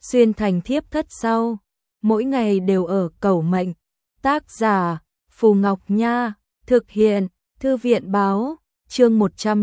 xuyên thành thiếp thất sau, mỗi ngày đều ở cầu mệnh. Tác giả Phù Ngọc Nha, thực hiện Thư viện Báo, chương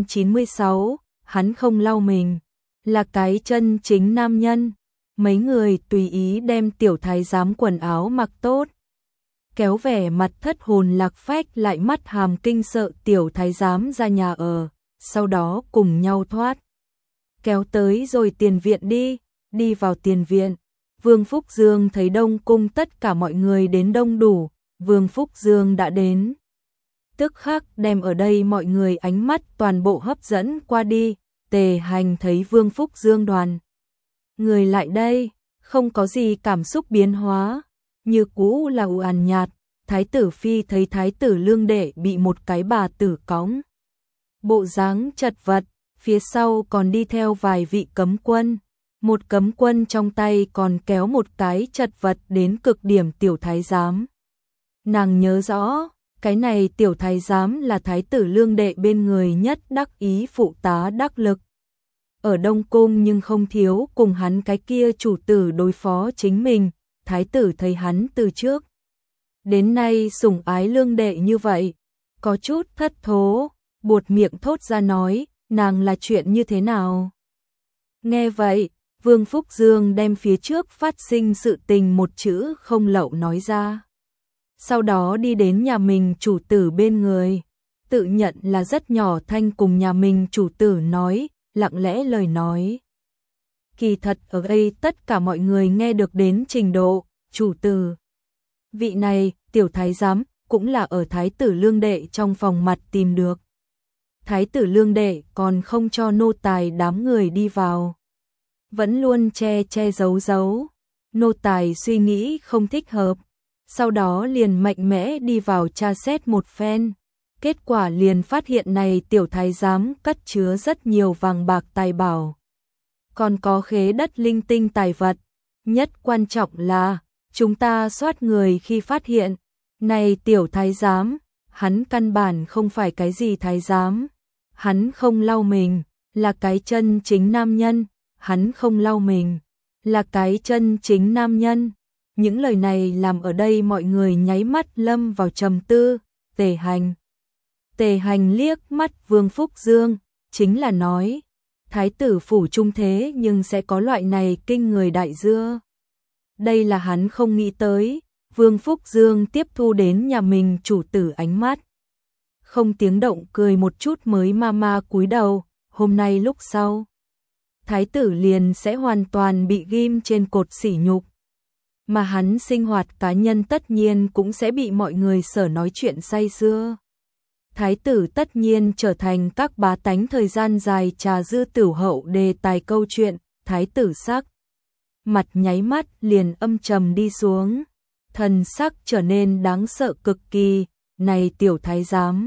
196, hắn không lau mình, là cái chân chính nam nhân. Mấy người tùy ý đem tiểu thái giám quần áo mặc tốt, kéo vẻ mặt thất hồn lạc phách lại mắt hàm kinh sợ tiểu thái giám ra nhà ở, sau đó cùng nhau thoát. Kéo tới rồi tiền viện đi vào tiền viện. Vương Phúc Dương thấy Đông Cung tất cả mọi người đến đông đủ, Vương Phúc Dương đã đến. Tức khắc đem ở đây mọi người ánh mắt toàn bộ hấp dẫn qua đi, Tề Hành thấy Vương Phúc Dương đoàn người lại đây, không có gì cảm xúc biến hóa, như cũ là u àn nhạt. Thái tử phi thấy thái tử Lương Đệ bị một cái bà tử cõng, bộ dáng chật vật, phía sau còn đi theo vài vị cấm quân, một cấm quân trong tay còn kéo một cái chật vật đến cực điểm tiểu thái giám. Nàng nhớ rõ, cái này tiểu thái giám là thái tử Lương Đệ bên người nhất đắc ý phụ tá đắc lực ở Đông Cung, nhưng không thiếu cùng hắn cái kia chủ tử đối phó chính mình. Thái tử thấy hắn từ trước đến nay sủng ái Lương Đệ như vậy, có chút thất thố, buột miệng thốt ra nói, nàng là chuyện như thế nào? Nghe vậy, Vương Phúc Dương đem phía trước phát sinh sự tình một chữ không lậu nói ra. Sau đó đi đến nhà mình chủ tử bên người, tự nhận là rất nhỏ thanh cùng nhà mình chủ tử nói, lặng lẽ lời nói. Kỳ thật ở đây tất cả mọi người nghe được đến trình độ, chủ tử. Vị này, tiểu thái giám, cũng là ở thái tử Lương Đệ trong phòng mặt tìm được. Thái tử Lương Đệ còn không cho nô tài đám người đi vào, vẫn luôn che giấu. Nô tài suy nghĩ không thích hợp, sau đó liền mạnh mẽ đi vào tra xét một phen. Kết quả liền phát hiện này tiểu thái giám cất chứa rất nhiều vàng bạc tài bảo, còn có khế đất linh tinh tài vật. Nhất quan trọng là, chúng ta soát người khi phát hiện, này tiểu thái giám, hắn căn bản không phải cái gì thái giám. Hắn không lau mình, là cái chân chính nam nhân. Hắn không lau mình, là cái chân chính nam nhân. Những lời này làm ở đây mọi người nháy mắt lâm vào trầm tư. Tề Hành liếc mắt Vương Phúc Dương, chính là nói, thái tử phủ trung thế nhưng sẽ có loại này kinh người đại dưa. Đây là hắn không nghĩ tới. Vương Phúc Dương tiếp thu đến nhà mình chủ tử ánh mắt, không tiếng động cười một chút mới ma cúi đầu. Hôm nay lúc sau, thái tử liền sẽ hoàn toàn bị ghim trên cột sỉ nhục, mà hắn sinh hoạt cá nhân tất nhiên cũng sẽ bị mọi người sở nói chuyện say sưa. Thái tử tất nhiên trở thành các bá tánh thời gian dài trà dư tửu hậu đề tài câu chuyện. Thái tử sắc mặt nháy mắt liền âm trầm đi xuống, thần sắc trở nên đáng sợ cực kỳ. Này tiểu thái giám,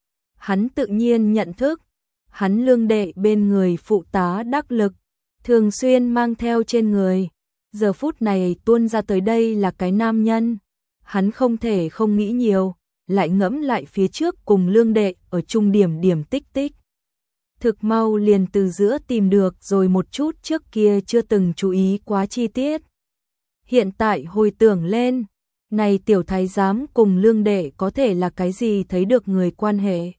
hắn tự nhiên nhận thức, hắn Lương Đệ bên người phụ tá đắc lực, thường xuyên mang theo trên người, giờ phút này tuôn ra tới đây là cái nam nhân. Hắn không thể không nghĩ nhiều, lại ngẫm lại phía trước cùng Lương Đệ ở chung điểm tích. Thực mau liền từ giữa tìm được rồi một chút trước kia chưa từng chú ý quá chi tiết. Hiện tại hồi tưởng lên, này tiểu thái giám cùng Lương Đệ có thể là cái gì thấy được người quan hệ.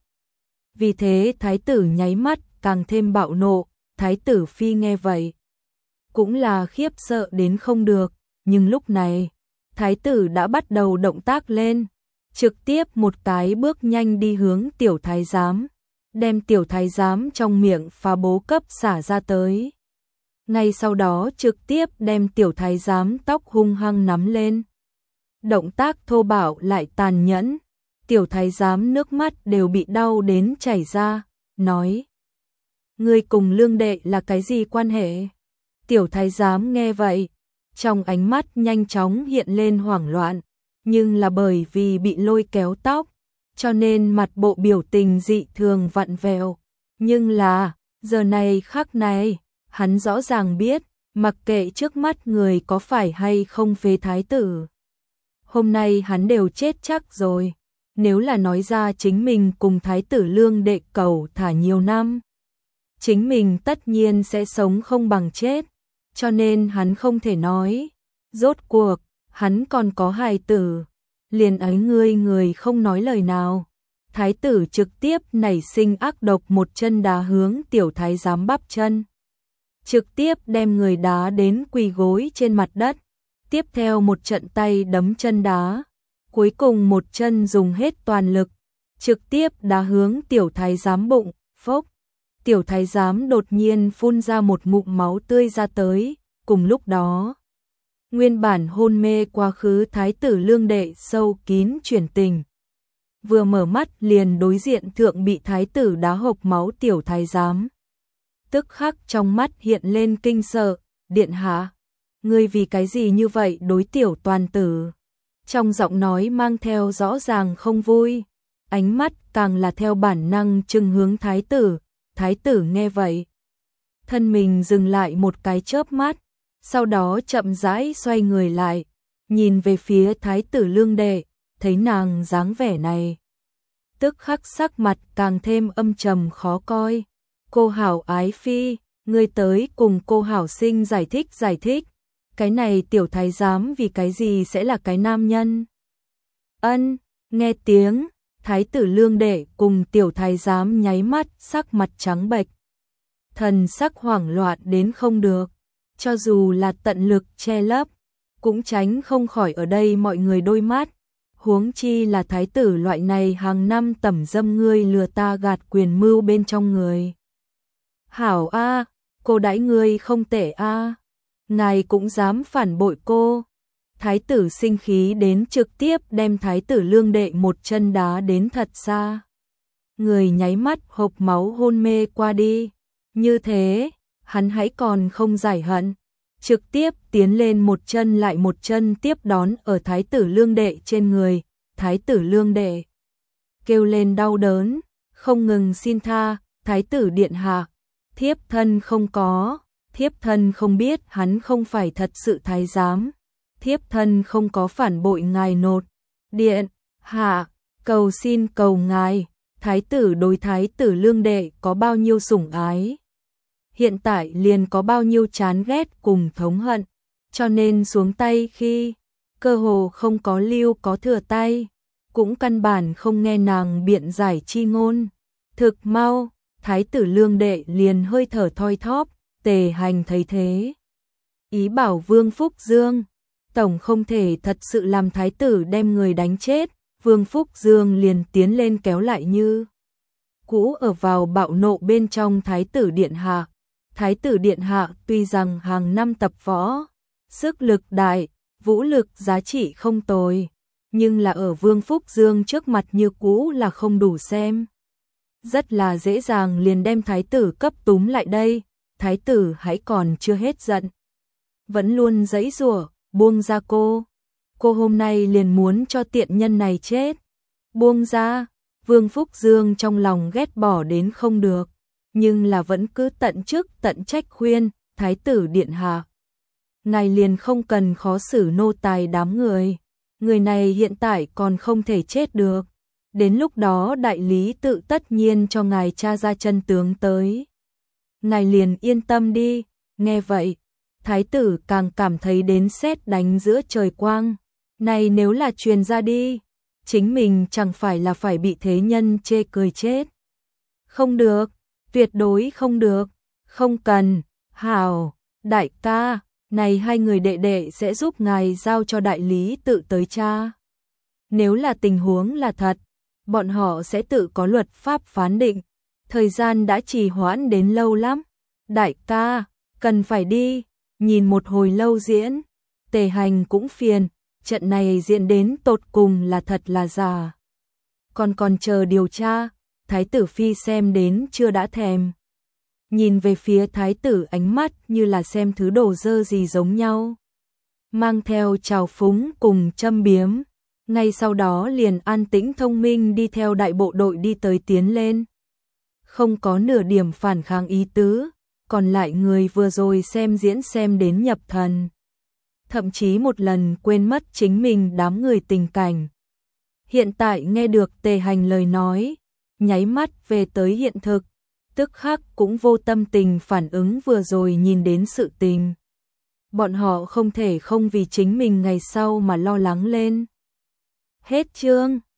Vì thế thái tử nháy mắt càng thêm bạo nộ. Thái tử phi nghe vậy cũng là khiếp sợ đến không được, nhưng lúc này thái tử đã bắt đầu động tác lên, trực tiếp một cái bước nhanh đi hướng tiểu thái giám, đem tiểu thái giám trong miệng phá bố cấp xả ra tới. Ngay sau đó trực tiếp đem tiểu thái giám tóc hung hăng nắm lên. Động tác thô bạo lại tàn nhẫn, tiểu thái giám nước mắt đều bị đau đến chảy ra, nói: "Ngươi cùng Lương Đệ là cái gì quan hệ?" Tiểu thái giám nghe vậy, trong ánh mắt nhanh chóng hiện lên hoảng loạn, nhưng là bởi vì bị lôi kéo tóc, cho nên mặt bộ biểu tình dị thường vặn vẹo. Nhưng là, giờ này khắc này, hắn rõ ràng biết, mặc kệ trước mắt người có phải hay không phế thái tử, hôm nay hắn đều chết chắc rồi. Nếu là nói ra chính mình cùng thái tử Lương Đệ cầu thả nhiều năm, chính mình tất nhiên sẽ sống không bằng chết. cho nên hắn không thể nói. Rốt cuộc, hắn còn có hài tử. Liền ấy người không nói lời nào. Thái tử trực tiếp nảy sinh ác độc một chân đá hướng tiểu thái giám bắp chân. Trực tiếp đem người đá đến quỳ gối trên mặt đất. Tiếp theo một trận tay đấm chân đá. Cuối cùng một chân dùng hết toàn lực. Trực tiếp đá hướng tiểu thái giám bụng, phốc. Tiểu thái giám đột nhiên phun ra một ngụm máu tươi ra tới. Cùng lúc đó, nguyên bản hôn mê quá khứ thái tử Lương Đệ sâu kín chuyển tình. Vừa mở mắt liền đối diện thượng bị thái tử đá hộc máu tiểu thái giám. Tức khắc trong mắt hiện lên kinh sợ, điện hạ, ngươi vì cái gì như vậy đối tiểu toàn tử? Trong giọng nói mang theo rõ ràng không vui, ánh mắt càng là theo bản năng trừng hướng thái tử nghe vậy. Thân mình dừng lại một cái chớp mắt, sau đó chậm rãi xoay người lại, nhìn về phía thái tử Lương Đệ, thấy nàng dáng vẻ này. Tức khắc sắc mặt càng thêm âm trầm khó coi. Cô Hảo ái phi, ngươi tới cùng cô Hảo sinh giải thích. Cái này tiểu thái giám vì cái gì sẽ là cái nam nhân? Ân, nghe tiếng, thái tử Lương Đệ cùng tiểu thái giám nháy mắt sắc mặt trắng bệch. Thần sắc hoảng loạn đến không được, cho dù là tận lực che lấp, cũng tránh không khỏi ở đây mọi người đôi mắt. Huống chi là thái tử loại này hàng năm tẩm dâm ngươi lừa ta gạt quyền mưu bên trong người. Hảo a, cô đãi ngươi không tệ a. Ngài cũng dám phản bội cô. Thái tử sinh khí đến trực tiếp đem thái tử Lương Đệ một chân đá đến thật xa. Người nháy mắt hộc máu hôn mê qua đi. Như thế, hắn hãy còn không giải hận. Trực tiếp tiến lên một chân lại một chân tiếp đón ở thái tử Lương Đệ trên người. Thái tử Lương Đệ kêu lên đau đớn, không ngừng xin tha, thái tử điện hạ, thiếp thân không có, thiếp thân không biết hắn không phải thật sự thái giám, thiếp thân không có phản bội ngài nột, điện hạ, cầu xin cầu ngài. Thái tử đối thái tử Lương Đệ có bao nhiêu sủng ái, hiện tại liền có bao nhiêu chán ghét cùng thống hận, cho nên xuống tay khi cơ hồ không có lưu có thừa tay, cũng căn bản không nghe nàng biện giải chi ngôn. Thực mau, thái tử Lương Đệ liền hơi thở thoi thóp. Tề Hành thấy thế, ý bảo Vương Phúc Dương, tổng không thể thật sự làm thái tử đem người đánh chết. Vương Phúc Dương liền tiến lên kéo lại như cũ ở vào bạo nộ bên trong thái tử điện hạ. Thái tử điện hạ tuy rằng hàng năm tập võ, sức lực đại, vũ lực giá trị không tồi, nhưng là ở Vương Phúc Dương trước mặt như cũ là không đủ xem. Rất là dễ dàng liền đem thái tử cấp túm lại đây. Thái tử hãy còn chưa hết giận, vẫn luôn giãy giụa, buông ra cô hôm nay liền muốn cho tiện nhân này chết. Buông ra. Vương Phúc Dương trong lòng ghét bỏ đến không được, nhưng là vẫn cứ tận chức tận trách khuyên, thái tử điện hạ, ngài liền không cần khó xử nô tài đám người này hiện tại còn không thể chết được, đến lúc đó đại lý tự tất nhiên cho ngài tra ra chân tướng tới. Ngài liền yên tâm đi. Nghe vậy, thái tử càng cảm thấy đến sét đánh giữa trời quang. Này nếu là truyền ra đi, chính mình chẳng phải là phải bị thế nhân chê cười chết. Không được, tuyệt đối không được, không cần. Hảo, đại ca, này hai người đệ đệ sẽ giúp ngài giao cho đại lý tự tới tra. Nếu là tình huống là thật, bọn họ sẽ tự có luật pháp phán định. Thời gian đã trì hoãn đến lâu lắm. Đại ca, cần phải đi, nhìn một hồi lâu diễn. Tề Hành cũng phiền, trận này diễn đến tột cùng là thật là giả. Còn chờ điều tra, thái tử phi xem đến chưa đã thèm. Nhìn về phía thái tử ánh mắt như là xem thứ đồ dơ gì giống nhau. Mang theo trào phúng cùng châm biếm. Ngay sau đó liền an tĩnh thông minh đi theo đại bộ đội đi tới tiến lên. Không có nửa điểm phản kháng ý tứ, còn lại người vừa rồi xem diễn xem đến nhập thần. Thậm chí một lần quên mất chính mình đám người tình cảnh. Hiện tại nghe được Tề Hành lời nói, nháy mắt về tới hiện thực, tức khắc cũng vô tâm tình phản ứng vừa rồi nhìn đến sự tình. bọn họ không thể không vì chính mình ngày sau mà lo lắng lên. Hết chương.